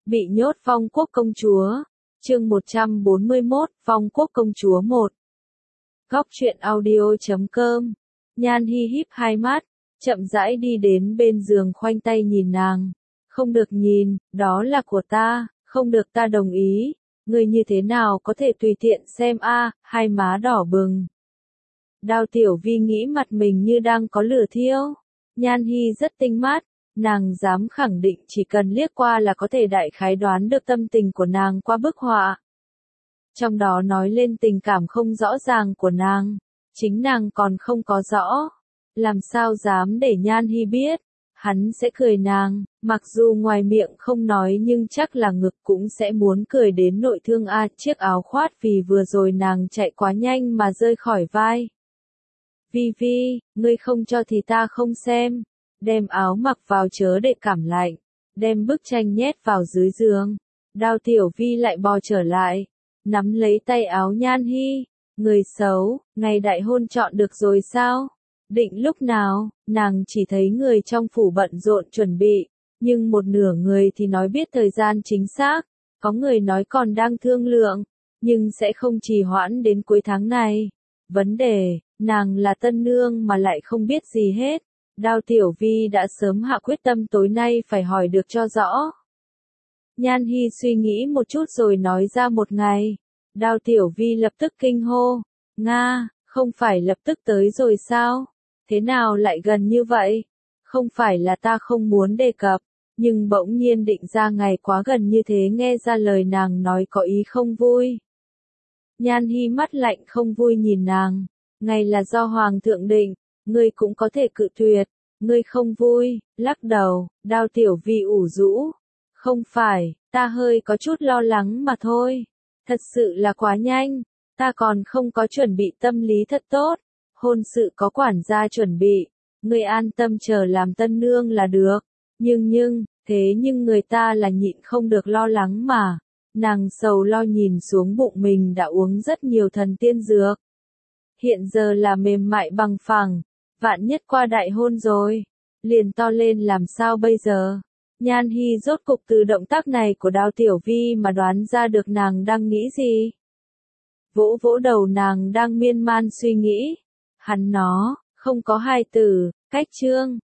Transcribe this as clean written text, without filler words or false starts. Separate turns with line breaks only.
Bị nhốt Phong Quốc công chúa. Chương 141, Phong Quốc công chúa 1. Góc truyện audio.com. Nhan Hi híp hai mắt, chậm rãi đi đến bên giường khoanh tay nhìn nàng. Không được nhìn, đó là của ta, không được, ta đồng ý. Ngươi như thế nào có thể tùy tiện xem a? Hai má đỏ bừng. Đao Tiểu Vi nghĩ mặt mình như đang có lửa thiêu. Nhan Hi rất tinh mắt, nàng dám khẳng định chỉ cần liếc qua là có thể đại khái đoán được tâm tình của nàng qua bức họa. Trong đó nói lên tình cảm không rõ ràng của nàng, chính nàng còn không có rõ. Làm sao dám để Nhan Hi biết, hắn sẽ cười nàng, mặc dù ngoài miệng không nói nhưng chắc là ngực cũng sẽ muốn cười đến nội thương a. Chiếc áo khoác vì vừa rồi nàng chạy quá nhanh mà rơi khỏi vai. Vi Vi, ngươi không cho thì ta không xem. Đem áo mặc vào chớ để cảm lạnh. Đem bức tranh nhét vào dưới giường. Đao Tiểu Vi lại bò trở lại, nắm lấy tay áo Nhan Hi. Người xấu, ngày đại hôn chọn được rồi sao? Định lúc nào? Nàng chỉ thấy người trong phủ bận rộn chuẩn bị, nhưng một nửa người thì nói biết thời gian chính xác, có người nói còn đang thương lượng, nhưng sẽ không trì hoãn đến cuối tháng này. Vấn đề, nàng là tân nương mà lại không biết gì hết. Đao Tiểu Vi đã sớm hạ quyết tâm tối nay phải hỏi được cho rõ. Nhan Hi suy nghĩ một chút rồi nói ra một ngày. Đao Tiểu Vi lập tức kinh hô. Nga, không phải lập tức tới rồi sao? Thế nào lại gần như vậy? Không phải là ta không muốn đề cập, nhưng bỗng nhiên định ra ngày quá gần như thế, nghe ra lời nàng nói có ý không vui. Nhan Hi mắt lạnh không vui nhìn nàng. Ngày là do Hoàng thượng định, ngươi cũng có thể cự tuyệt. Ngươi không vui, lắc đầu. Đao Tiểu Vi ủ rũ. Không phải, ta hơi có chút lo lắng mà thôi. Thật sự là quá nhanh, ta còn không có chuẩn bị tâm lý thật tốt. Hôn sự có quản gia chuẩn bị, ngươi an tâm chờ làm tân nương là được. Nhưng người ta là nhịn không được lo lắng mà. Nàng sầu lo nhìn xuống bụng mình đã uống rất nhiều thần tiên dược. Hiện giờ là mềm mại bằng phẳng, vạn nhất qua đại hôn rồi, liền to lên làm sao bây giờ? Nhan Hi rốt cục từ động tác này của Đao Tiểu Vi mà đoán ra được nàng đang nghĩ gì. Vỗ vỗ đầu nàng đang miên man suy nghĩ. Hắn nó, không có hài tử, cách chương.